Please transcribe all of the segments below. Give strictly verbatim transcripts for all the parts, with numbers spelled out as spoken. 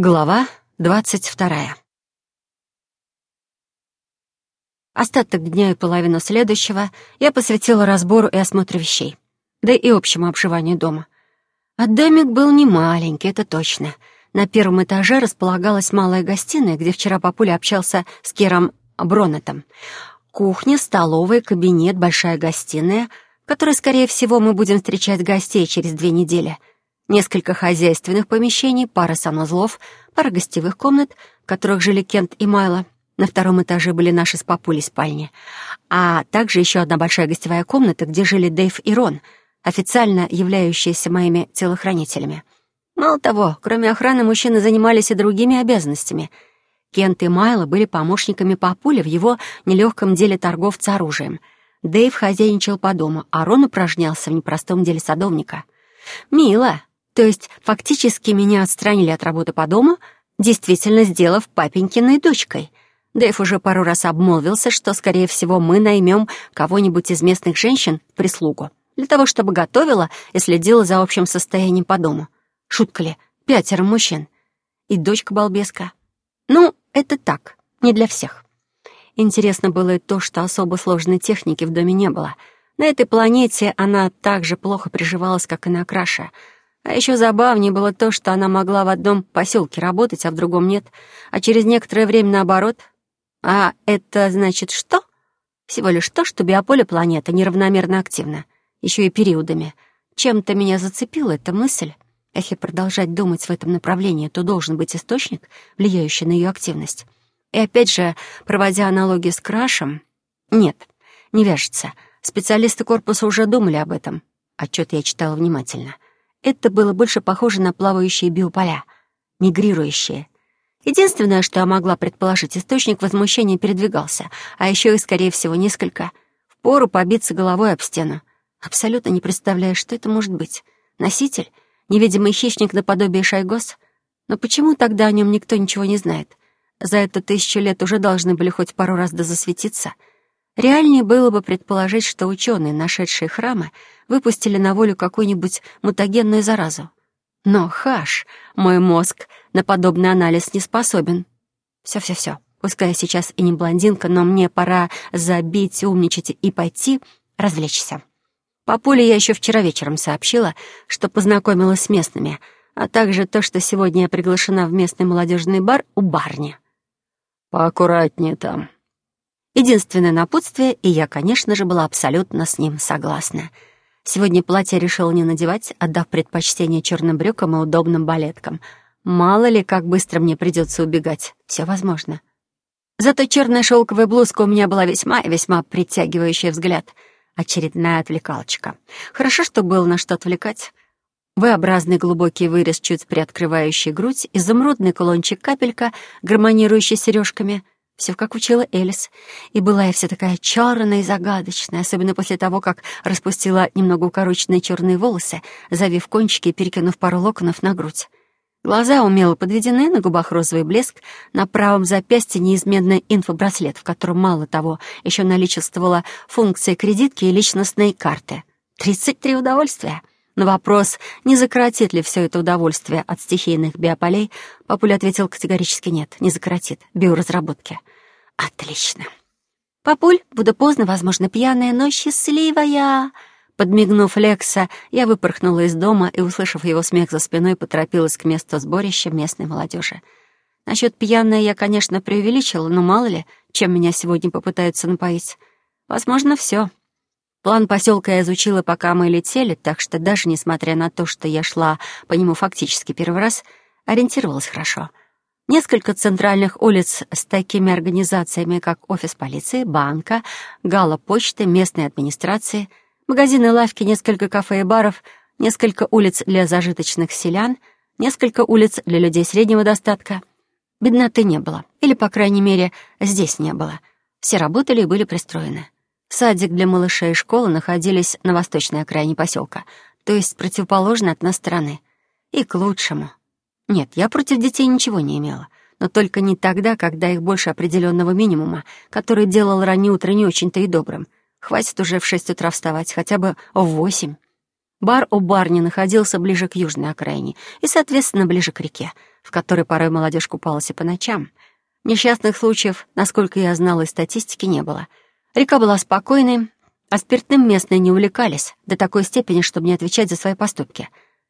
Глава двадцать вторая. Остаток дня и половину следующего я посвятила разбору и осмотру вещей, да и общему обживанию дома. А домик был не маленький, это точно. На первом этаже располагалась малая гостиная, где вчера папуля общался с Кером Бронетом. Кухня, столовая, кабинет, большая гостиная, в которой, скорее всего, мы будем встречать гостей через две недели. Несколько хозяйственных помещений, пара санузлов, пара гостевых комнат, в которых жили Кент и Майло. На втором этаже были наши с папулей спальни. А также еще одна большая гостевая комната, где жили Дэйв и Рон, официально являющиеся моими телохранителями. Мало того, кроме охраны, мужчины занимались и другими обязанностями. Кент и Майло были помощниками папули в его нелегком деле торговца оружием. Дэйв хозяйничал по дому, а Рон упражнялся в непростом деле садовника. Мило. То есть фактически меня отстранили от работы по дому, действительно сделав папенькиной дочкой. Дэйв уже пару раз обмолвился, что, скорее всего, мы наймем кого-нибудь из местных женщин в прислугу для того, чтобы готовила и следила за общим состоянием по дому. Шутка ли? Пятеро мужчин. И дочка-балбеска. Ну, это так, не для всех. Интересно было и то, что особо сложной техники в доме не было. На этой планете она так же плохо приживалась, как и на краше. А еще забавнее было то, что она могла в одном поселке работать, а в другом нет, а через некоторое время наоборот. А это значит что? Всего лишь то, что биополе планеты неравномерно активно, еще и периодами. Чем-то меня зацепила эта мысль. Если продолжать думать в этом направлении, то должен быть источник, влияющий на ее активность. И опять же, проводя аналогию с крашем, нет, не вяжется. Специалисты корпуса уже думали об этом. Отчет я читала внимательно. Это было больше похоже на плавающие биополя, мигрирующие. Единственное, что я могла предположить, источник возмущения передвигался, а еще и, скорее всего, несколько. Впору побиться головой об стену. Абсолютно не представляю, что это может быть. Носитель? Невидимый хищник наподобие Шайгос? Но почему тогда о нем никто ничего не знает? За эту тысячу лет уже должны были хоть пару раз да засветиться. Реальнее было бы предположить, что ученые, нашедшие храмы, выпустили на волю какую-нибудь мутагенную заразу. Но, хаш, мой мозг на подобный анализ не способен. Все-все-все, пускай я сейчас и не блондинка, но мне пора забить, умничать и пойти развлечься. Папуле я еще вчера вечером сообщила, что познакомилась с местными, а также то, что сегодня я приглашена в местный молодежный бар у барни. «Поаккуратнее там». Единственное напутствие, и я, конечно же, была абсолютно с ним согласна. Сегодня платье решила не надевать, отдав предпочтение черным брюкам и удобным балеткам. Мало ли, как быстро мне придется убегать. Все возможно. Зато черная шелковая блузка у меня была весьма и весьма притягивающая взгляд. Очередная отвлекалочка. Хорошо, что было на что отвлекать. V-образный глубокий вырез, чуть приоткрывающий грудь, изумрудный кулончик-капелька, гармонирующий с сережками. Все как учила Элис. И была я вся такая черная и загадочная, особенно после того, как распустила немного укороченные черные волосы, завив кончики и перекинув пару локонов на грудь. Глаза умело подведены, на губах розовый блеск, на правом запястье неизменный инфобраслет, в котором, мало того, еще наличествовала функция кредитки и личностной карты. Тридцать три удовольствия. На вопрос, не закоротит ли все это удовольствие от стихийных биополей, папуля ответил категорически нет, не закоротит. Биоразработки. Отлично. «Папуль, буду поздно, возможно, пьяная, но счастливая!» Подмигнув Лекса, я выпорхнула из дома и, услышав его смех за спиной, поторопилась к месту сборища местной молодежи. Насчет пьяной я, конечно, преувеличила, но мало ли, чем меня сегодня попытаются напоить. Возможно, все. План поселка я изучила, пока мы летели, так что даже несмотря на то, что я шла по нему фактически первый раз, ориентировалась хорошо. Несколько центральных улиц с такими организациями, как офис полиции, банка, гала-почты, местной администрации, магазины, лавки, несколько кафе и баров, несколько улиц для зажиточных селян, несколько улиц для людей среднего достатка. Бедноты не было, или, по крайней мере, здесь не было. Все работали и были пристроены. Садик для малышей и школа находились на восточной окраине поселка, то есть противоположной от нас стороны. И к лучшему. Нет, я против детей ничего не имела, но только не тогда, когда их больше определенного минимума, который делал раннее утро не очень-то и добрым. Хватит уже в шесть утра вставать, хотя бы в восемь. Бар у барни находился ближе к южной окраине и, соответственно, ближе к реке. в которой порой молодежь купалась и по ночам. Несчастных случаев, насколько я знала, из статистики не было. Река была спокойной, а спиртным местные не увлекались до такой степени, чтобы не отвечать за свои поступки.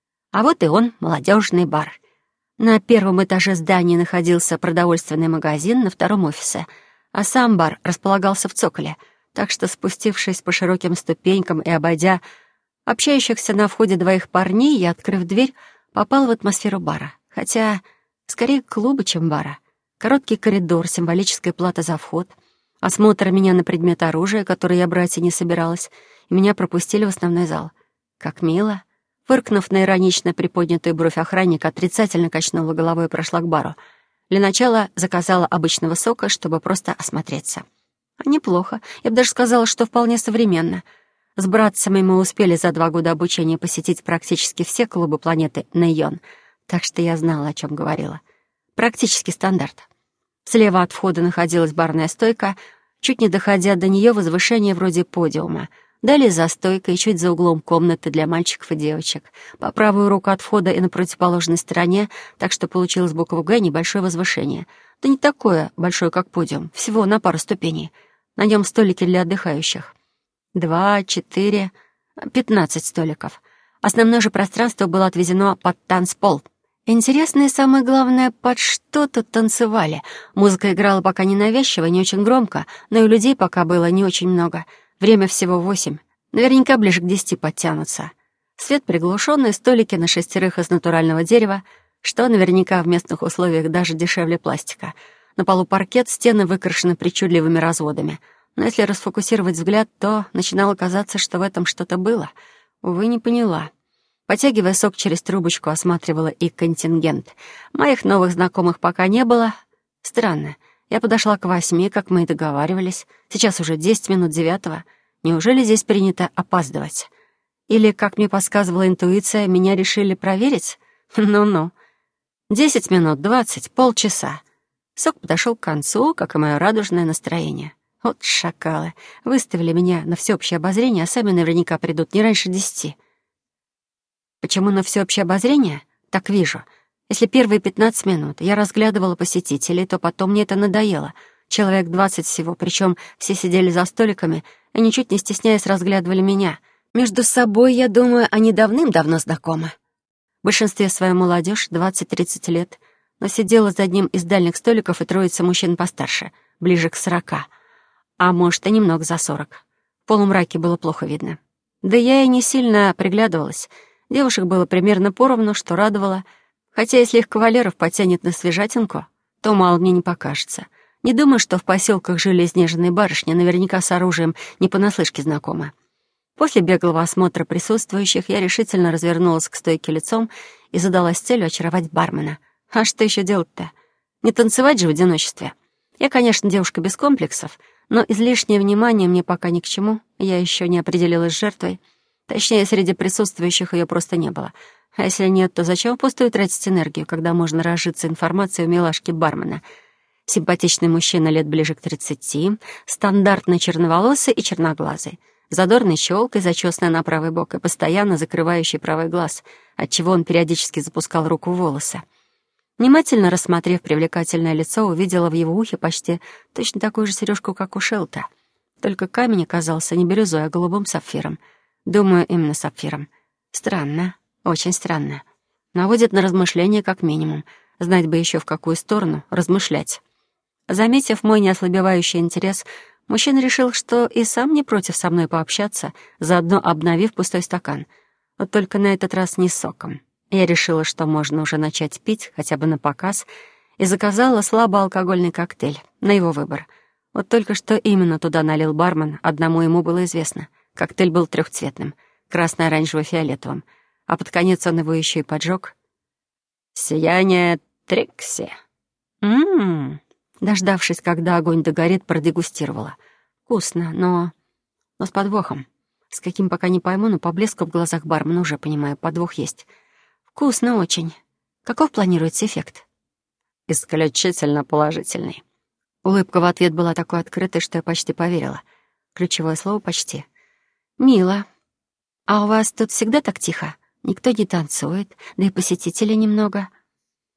А вот и он, молодежный бар. На первом этаже здания находился продовольственный магазин, на втором — офисы, а сам бар располагался в цоколе, так что, спустившись по широким ступенькам и обойдя общающихся на входе двоих парней, я, открыв дверь, попал в атмосферу бара. Хотя, скорее, клуба, чем бара. Короткий коридор, символическая плата за вход, осмотр меня на предмет оружия, которое я брать и не собиралась, и меня пропустили в основной зал. Как мило. Фыркнув на иронично приподнятую бровь охранника, отрицательно качнула головой и прошла к бару. Для начала заказала обычного сока, чтобы просто осмотреться. Неплохо. Я бы даже сказала, что вполне современно. С братцами мы успели за два года обучения посетить практически все клубы планеты Нейон, так что я знала, о чем говорила. Практически стандарт. Слева от входа находилась барная стойка, чуть не доходя до нее возвышение вроде подиума. Далее за стойкой, чуть за углом комнаты для мальчиков и девочек. По правую руку от входа и на противоположной стороне, так что получилось буква «Г» небольшое возвышение. Да не такое большое, как подиум, всего на пару ступеней. На нем столики для отдыхающих. Два, четыре, пятнадцать столиков. Основное же пространство было отведено под танцпол. Интересно и самое главное, под что тут танцевали. Музыка играла пока ненавязчиво, не очень громко, но и людей пока было не очень много. Время всего восемь. Наверняка ближе к десяти подтянутся. Свет приглушенный, столики на шестерых из натурального дерева, что наверняка в местных условиях даже дешевле пластика. На полу паркет, стены выкрашены причудливыми разводами. Но если расфокусировать взгляд, то начинало казаться, что в этом что-то было. Увы, не поняла. Потягивая сок через трубочку, осматривала и контингент. Моих новых знакомых пока не было. Странно. Я подошла к восьми, как мы и договаривались. Сейчас уже десять минут девятого. Неужели здесь принято опаздывать? Или, как мне подсказывала интуиция, меня решили проверить? Ну-ну. Десять минут, двадцать, полчаса. Сок подошел к концу, как и мое радужное настроение. Вот шакалы. Выставили меня на всеобщее обозрение, а сами наверняка придут не раньше десяти. Почему на всеобщее обозрение? Так вижу. Если первые пятнадцать минут я разглядывала посетителей, то потом мне это надоело. Человек двадцать всего, причем все сидели за столиками и, ничуть не стесняясь, разглядывали меня. Между собой, я думаю, они давным-давно знакомы. В большинстве своей молодежь, двадцать-тридцать лет, но сидела за одним из дальних столиков и троица мужчин постарше, ближе к сорока, а может, и немного за сорок. В полумраке было плохо видно. Да я и не сильно приглядывалась. Девушек было примерно поровну, что радовало. Хотя если их кавалеров потянет на свежатинку, то мало мне не покажется. Не думаю, что в поселках жили изнеженные барышни, наверняка с оружием не понаслышке знакомы. После беглого осмотра присутствующих я решительно развернулась к стойке лицом и задалась целью очаровать бармена. А что еще делать-то? Не танцевать же в одиночестве. Я, конечно, девушка без комплексов, но излишнее внимание мне пока ни к чему. Я еще не определилась с жертвой. Точнее, среди присутствующих ее просто не было. А если нет, то зачем впустую тратить энергию, когда можно разжиться информацией у милашки бармена? Симпатичный мужчина лет ближе к тридцати, стандартно черноволосый и черноглазый, задорной щелкой, зачесанной на правый бок и постоянно закрывающий правый глаз, отчего он периодически запускал руку в волосы. Внимательно рассмотрев привлекательное лицо, увидела в его ухе почти точно такую же сережку, как у Шелта. Только камень оказался не бирюзой, а голубым сапфиром. Думаю, именно сапфиром. Странно. Очень странно. Наводит на размышления как минимум. Знать бы еще в какую сторону размышлять. Заметив мой неослабевающий интерес, мужчина решил, что и сам не против со мной пообщаться, заодно обновив пустой стакан. Вот только на этот раз не соком. Я решила, что можно уже начать пить, хотя бы на показ, и заказала слабоалкогольный коктейль, на его выбор. Вот только что именно туда налил бармен, одному ему было известно. Коктейль был трехцветным, красно-оранжево-фиолетовым, а под конец он его еще и поджег. «Сияние Трикси». М-м-м. Дождавшись, когда огонь догорит, продегустировала. Вкусно, но... но с подвохом. С каким пока не пойму, но по блеску в глазах бармена уже понимаю, подвох есть. Вкусно очень. Каков планируется эффект? Исключительно положительный. Улыбка в ответ была такой открытой, что я почти поверила. Ключевое слово «почти». «Мило. А у вас тут всегда так тихо? Никто не танцует, да и посетителей немного».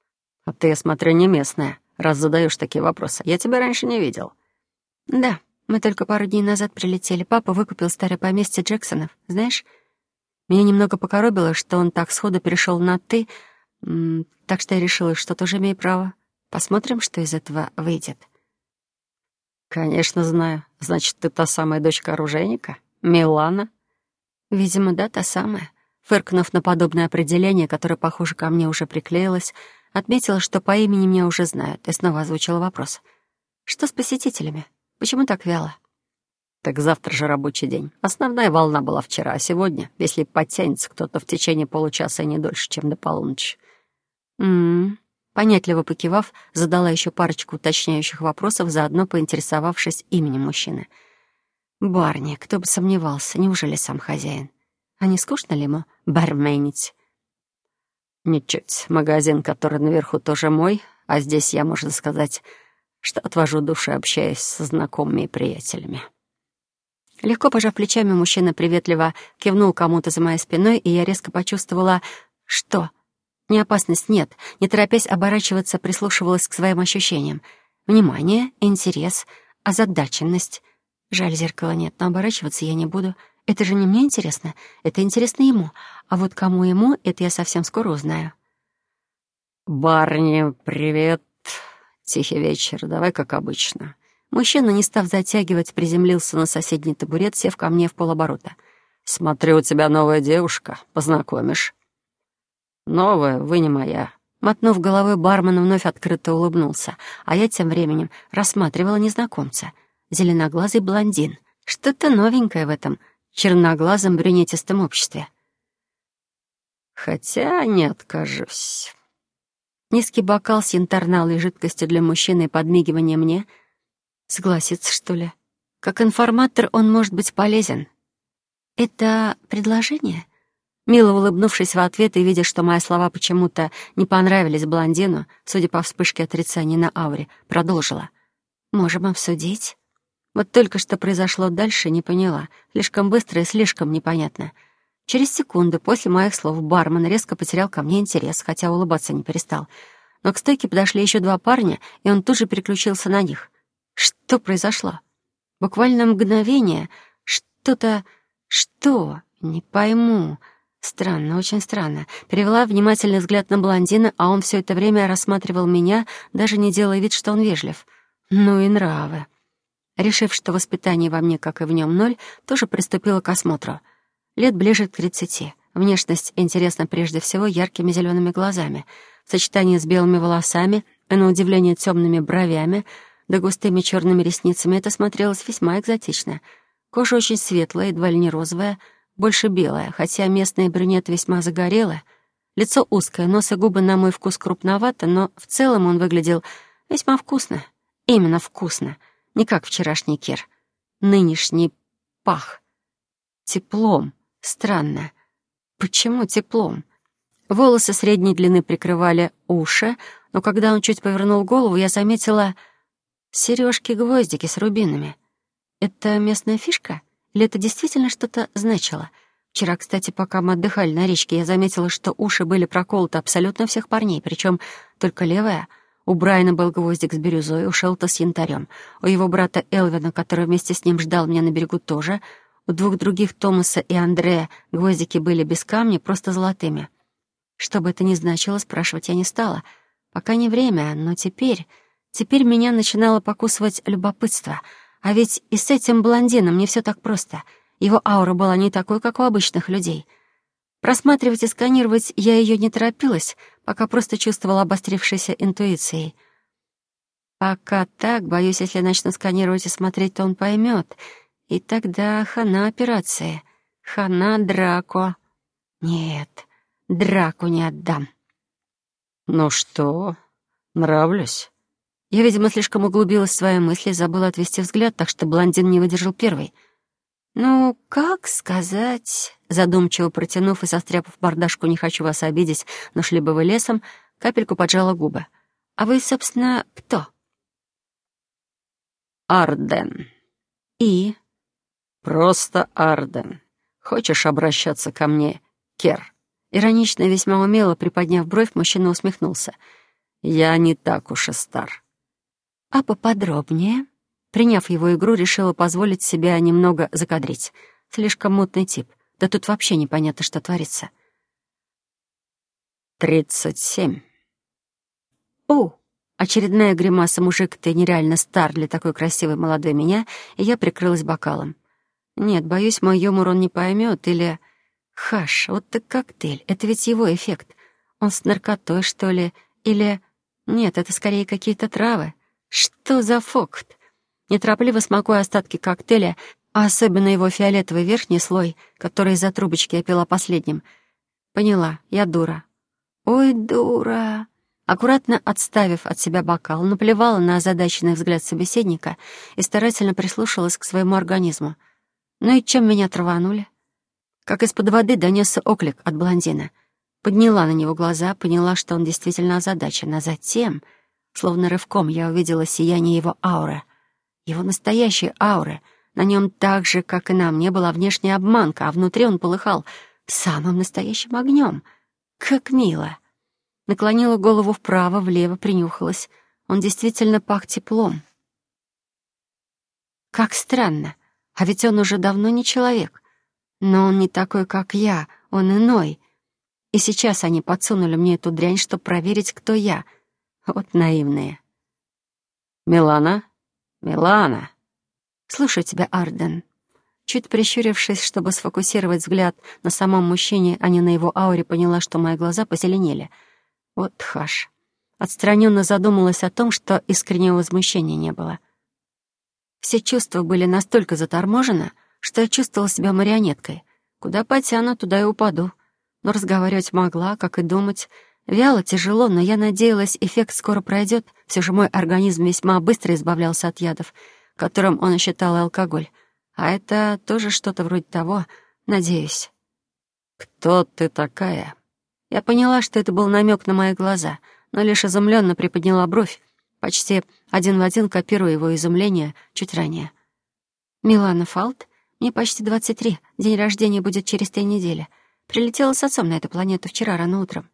А ты, я смотрю, не местная, раз задаешь такие вопросы. Я тебя раньше не видел. Да, мы только пару дней назад прилетели. Папа выкупил старое поместье Джексонов, знаешь? Меня немного покоробило, что он так сходу перешел на «ты», м, так что я решила, что тоже имею право. Посмотрим, что из этого выйдет. Конечно, знаю. Значит, ты та самая дочка оружейника? Милана? Видимо, да, та самая. Фыркнув на подобное определение, которое, похоже, ко мне уже приклеилось, отметила, что по имени меня уже знают, и снова озвучила вопрос. Что с посетителями? Почему так вяло? Так завтра же рабочий день. Основная волна была вчера, а сегодня, если подтянется кто-то в течение получаса и не дольше, чем до полуночи. М-м. Понятливо покивав, задала еще парочку уточняющих вопросов, заодно поинтересовавшись именем мужчины. Барни, кто бы сомневался, неужели сам хозяин? А не скучно ли ему барменить? Ничуть. Магазин, который наверху, тоже мой, а здесь я, можно сказать, что отвожу душу, общаясь со знакомыми и приятелями. Легко пожав плечами, мужчина приветливо кивнул кому-то за моей спиной, и я резко почувствовала, что... Не опасность, нет. Не торопясь оборачиваться, прислушивалась к своим ощущениям. Внимание, интерес, озадаченность. Жаль, зеркала нет, но оборачиваться я не буду. Это же не мне интересно, это интересно ему. А вот кому ему, это я совсем скоро узнаю. «Барни, привет. Тихий вечер. Давай как обычно». Мужчина, не став затягивать, приземлился на соседний табурет, сев ко мне в полоборота. «Смотрю, у тебя новая девушка. Познакомишь?» «Новая, вы не моя». Мотнув головой, бармен вновь открыто улыбнулся, а я тем временем рассматривала незнакомца. Зеленоглазый блондин. Что-то новенькое в этом черноглазом брюнетистом обществе. «Хотя не откажусь». Низкий бокал с янтарной жидкостью для мужчины и подмигивание мне. Согласиться, что ли? Как информатор он может быть полезен. Это предложение? Мило улыбнувшись в ответ и видя, что мои слова почему-то не понравились блондину, судя по вспышке отрицания на ауре, продолжила. «Можем обсудить?» Вот только что произошло дальше, не поняла. Слишком быстро и слишком непонятно. Через секунду после моих слов бармен резко потерял ко мне интерес, хотя улыбаться не перестал. Но к стойке подошли еще два парня, и он тут же переключился на них. Что произошло? Буквально мгновение. Что-то... Что? Не пойму. Странно, очень странно. Перевела внимательный взгляд на блондина, а он все это время рассматривал меня, даже не делая вид, что он вежлив. Ну и нравы. Решив, что воспитание во мне, как и в нем, ноль, тоже приступила к осмотру. Лет ближе к тридцати. Внешность интересна прежде всего яркими зелеными глазами, в сочетании с белыми волосами и, на удивление, темными бровями, да густыми черными ресницами это смотрелось весьма экзотично. Кожа очень светлая, едва ли не розовая, больше белая, хотя местные брюнеты весьма загорелые. Лицо узкое, нос и губы на мой вкус крупновато, но в целом он выглядел весьма вкусно. Именно вкусно. Не как вчерашний Кир. Нынешний пах. Теплом. Странно. Почему теплом? Волосы средней длины прикрывали уши, но когда он чуть повернул голову, я заметила сережки-гвоздики с рубинами. Это местная фишка? Или это действительно что-то значило? Вчера, кстати, пока мы отдыхали на речке, я заметила, что уши были проколоты абсолютно всех парней, причем только левая. У Брайана был гвоздик с бирюзой, у Шелта с янтарем. У его брата Элвина, который вместе с ним ждал меня на берегу, тоже. У двух других, Томаса и Андрея, гвоздики были без камня, просто золотыми. Что бы это ни значило, спрашивать я не стала. Пока не время, но теперь... Теперь меня начинало покусывать любопытство. А ведь и с этим блондином не все так просто. Его аура была не такой, как у обычных людей. Просматривать и сканировать я ее не торопилась, пока просто чувствовала обострившейся интуицией. Пока так, боюсь, если начну сканировать и смотреть, то он поймет. И тогда хана операции. Хана Драко. Нет, Драку не отдам. «Ну что, нравлюсь?» Я, видимо, слишком углубилась в свои мысли и забыла отвести взгляд, так что блондин не выдержал первый. «Ну, как сказать...» Задумчиво протянув и состряпав бардашку «не хочу вас обидеть, но шли бы вы лесом», капельку поджала губы. «А вы, собственно, кто?» «Арден». «И?» «Просто Арден. Хочешь обращаться ко мне, Кер?» Иронично и весьма умело приподняв бровь, мужчина усмехнулся. Я не так уж и стар. А поподробнее? Приняв его игру, решила позволить себе немного закадрить. Слишком мутный тип. Да тут вообще непонятно, что творится. «Тридцать семь». «О!» Очередная гримаса: «Мужик, ты нереально стар для такой красивой молодой меня», и я прикрылась бокалом. Нет, боюсь, мой юмор он не поймет, или... Хаш, вот так коктейль, это ведь его эффект. Он с наркотой, что ли, или... Нет, это скорее какие-то травы. Что за фокт? Неторопливо смакуя остатки коктейля, а особенно его фиолетовый верхний слой, который из-за трубочки я пила последним, поняла, я дура. Ой, дура. Аккуратно отставив от себя бокал, наплевала на озадаченный взгляд собеседника и старательно прислушалась к своему организму. Ну и чем меня траванули? Как из-под воды донесся оклик от блондина. Подняла на него глаза, поняла, что он действительно озадачен, а затем, словно рывком, я увидела сияние его ауры. Его настоящей ауры. На нем так же, как и на мне, была внешняя обманка, а внутри он полыхал самым настоящим огнем. Как мило. Наклонила голову вправо, влево, принюхалась. Он действительно пах теплом. Как странно. А ведь он уже давно не человек. Но он не такой, как я, он иной. И сейчас они подсунули мне эту дрянь, чтобы проверить, кто я. Вот наивные. «Милана? Милана!» «Слушаю тебя, Арден». Чуть прищурившись, чтобы сфокусировать взгляд на самом мужчине, а не на его ауре, поняла, что мои глаза позеленели. Вот хаш. Отстраненно задумалась о том, что искреннего возмущения не было. Все чувства были настолько заторможены, что я чувствовала себя марионеткой. Куда потяну, туда и упаду. Но разговаривать могла, как и думать. Вяло, тяжело, но я надеялась, эффект скоро пройдет. Все же мой организм весьма быстро избавлялся от ядов, которым он считал алкоголь. А это тоже что-то вроде того, надеюсь. «Кто ты такая?» Я поняла, что это был намек на мои глаза, но лишь изумленно приподняла бровь, почти один в один копируя его изумление чуть ранее. «Милана Фалт, мне почти двадцать три, день рождения будет через три недели. Прилетела с отцом на эту планету вчера рано утром».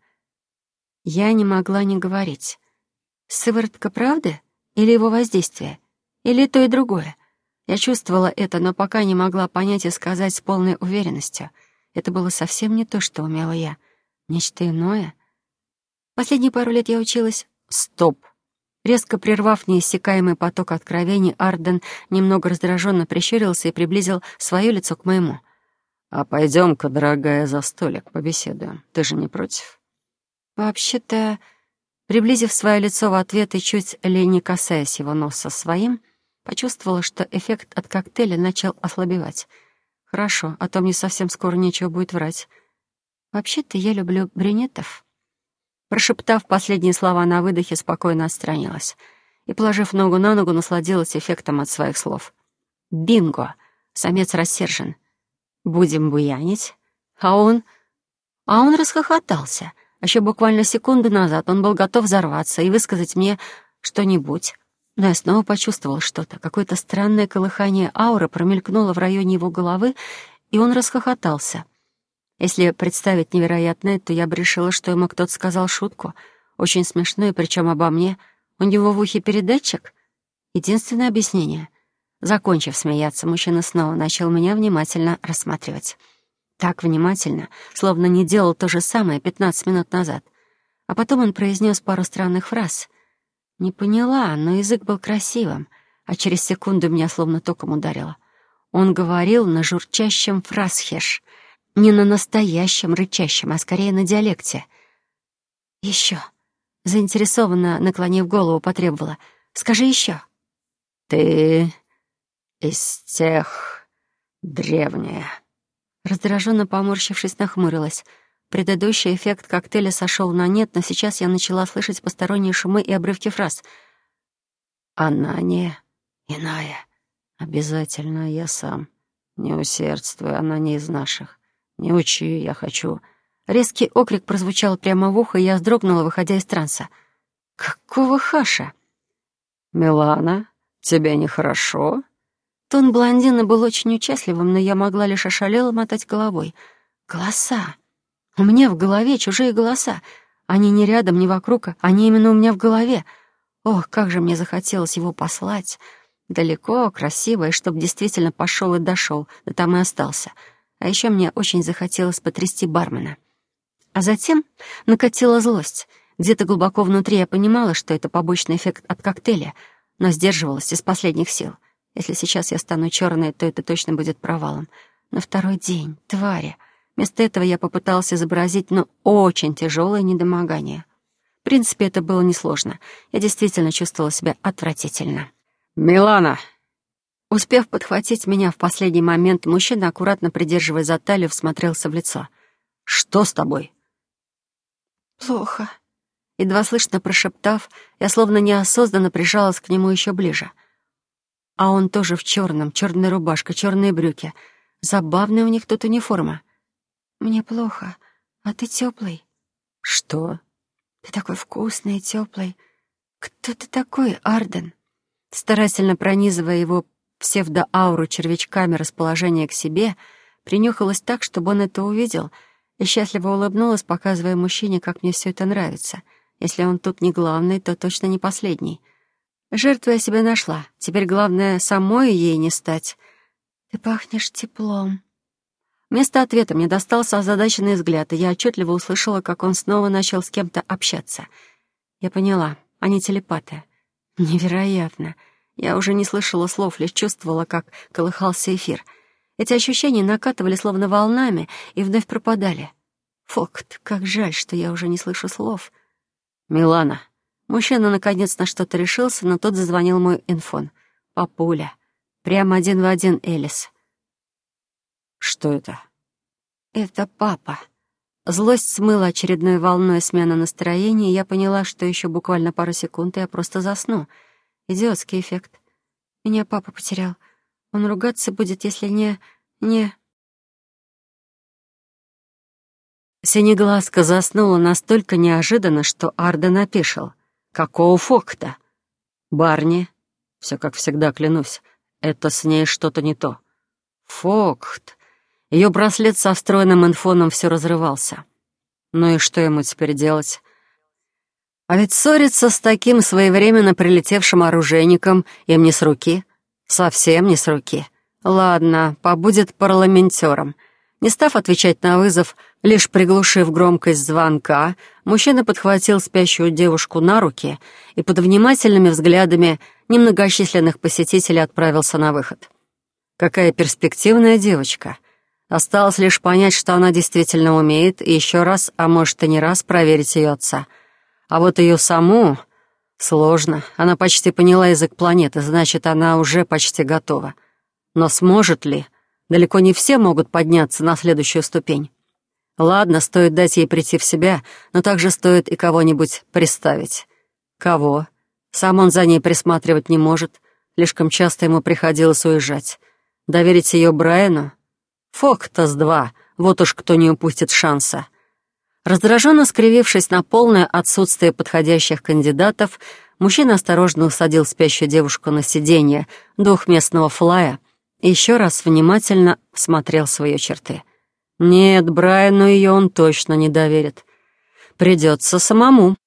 Я не могла не говорить. Сыворотка правды или его воздействие? Или то и другое? Я чувствовала это, но пока не могла понять и сказать с полной уверенностью. Это было совсем не то, что умела я. Нечто иное. Последние пару лет я училась... Стоп! Резко прервав неиссякаемый поток откровений, Арден немного раздраженно прищурился и приблизил свое лицо к моему. «А пойдем-ка, дорогая, за столик побеседуем. Ты же не против?» Вообще-то, приблизив свое лицо в ответ и чуть ли не касаясь его носа своим, почувствовала, что эффект от коктейля начал ослабевать. Хорошо, а то мне совсем скоро нечего будет врать. Вообще-то я люблю брюнетов. Прошептав последние слова на выдохе, спокойно отстранилась и, положив ногу на ногу, насладилась эффектом от своих слов. Бинго! Самец рассержен. Будем буянить. А он... А он расхохотался. Еще буквально секунду назад он был готов взорваться и высказать мне что-нибудь. Но я снова почувствовала что-то. Какое-то странное колыхание ауры промелькнуло в районе его головы, и он расхохотался. Если представить невероятное, то я бы решила, что ему кто-то сказал шутку. Очень смешную, причем обо мне. У него в ухе передатчик? Единственное объяснение. Закончив смеяться, мужчина снова начал меня внимательно рассматривать. Так внимательно, словно не делал то же самое пятнадцать минут назад. А потом он произнес пару странных фраз. Не поняла, но язык был красивым, а через секунду меня словно током ударило. Он говорил на журчащем фразхеш, не на настоящем рычащем, а скорее на диалекте. «Еще», — заинтересованно наклонив голову, потребовала. «Скажи еще». «Ты из тех древняя». Раздраженно поморщившись, нахмурилась. Предыдущий эффект коктейля сошел на нет, но сейчас я начала слышать посторонние шумы и обрывки фраз. «Она не иная. Обязательно я сам. Не усердствуй, она не из наших. Не учи, я хочу». Резкий окрик прозвучал прямо в ухо, и я вздрогнула, выходя из транса. «Какого хаша?» «Милана, тебе нехорошо?» Тон блондина был очень участливым, но я могла лишь ошалело мотать головой. «Голоса! У меня в голове чужие голоса, Они не рядом, не вокруг, они именно у меня в голове. Ох, как же мне захотелось его послать. Далеко, красиво, и чтоб действительно пошел и дошел, да там и остался. А еще мне очень захотелось потрясти бармена. А затем накатила злость. Где-то глубоко внутри я понимала, что это побочный эффект от коктейля, но сдерживалась из последних сил. Если сейчас я стану черной, то это точно будет провалом. На второй день, твари. Вместо этого я попыталась изобразить, ну, очень тяжелое недомогание. В принципе, это было несложно. Я действительно чувствовала себя отвратительно. «Милана!» Успев подхватить меня в последний момент, мужчина, аккуратно придерживая за талию, всмотрелся в лицо. «Что с тобой?» «Плохо». Едва слышно прошептав, я словно неосознанно прижалась к нему еще ближе. А он тоже в черном, черная рубашка, черные брюки. Забавная у них тут униформа. «Мне плохо, а ты теплый». «Что?» «Ты такой вкусный и теплый. Кто ты такой, Арден?» Старательно пронизывая его псевдоауру червячками расположения к себе, принюхалась так, чтобы он это увидел, и счастливо улыбнулась, показывая мужчине, как мне все это нравится. Если он тут не главный, то точно не последний. Жертву я себе нашла. Теперь главное, самой ей не стать. «Ты пахнешь теплом». Вместо ответа мне достался озадаченный взгляд, и я отчетливо услышала, как он снова начал с кем-то общаться. Я поняла, они телепаты. Невероятно. Я уже не слышала слов, лишь чувствовала, как колыхался эфир. Эти ощущения накатывали словно волнами и вновь пропадали. Фокт, как жаль, что я уже не слышу слов. «Милана!» Мужчина наконец на что-то решился, но тот зазвонил мой инфон. Папуля. Прямо один в один Элис. «Что это?» «Это папа». Злость смыла очередной волной смены настроения, и я поняла, что еще буквально пару секунд, и я просто засну. Идиотский эффект. Меня папа потерял. Он ругаться будет, если не... не... Синеглазка заснула настолько неожиданно, что Арден опешил. «Какого фокта?» «Барни, все как всегда, клянусь, это с ней что-то не то». «Фокт». Ее браслет со встроенным инфоном все разрывался. Ну и что ему теперь делать? А ведь ссориться с таким своевременно прилетевшим оружейником им не с руки. Совсем не с руки. Ладно, побудет парламентером. Не став отвечать на вызов, лишь приглушив громкость звонка, мужчина подхватил спящую девушку на руки и под внимательными взглядами немногочисленных посетителей отправился на выход. Какая перспективная девочка. Осталось лишь понять, что она действительно умеет, и еще раз, а может и не раз, проверить ее отца. А вот ее саму сложно. Она почти поняла язык планеты, значит, она уже почти готова. Но сможет ли? Далеко не все могут подняться на следующую ступень. Ладно, стоит дать ей прийти в себя, но также стоит и кого-нибудь представить. Кого? Сам он за ней присматривать не может. Слишком часто ему приходилось уезжать. Доверить ее Брайану? Фоктас два, вот уж кто не упустит шанса. Раздраженно скривившись на полное отсутствие подходящих кандидатов, мужчина осторожно усадил спящую девушку на сиденье двухместного флая и еще раз внимательно смотрел в ее черты. Нет, Брайану ее он точно не доверит. Придется самому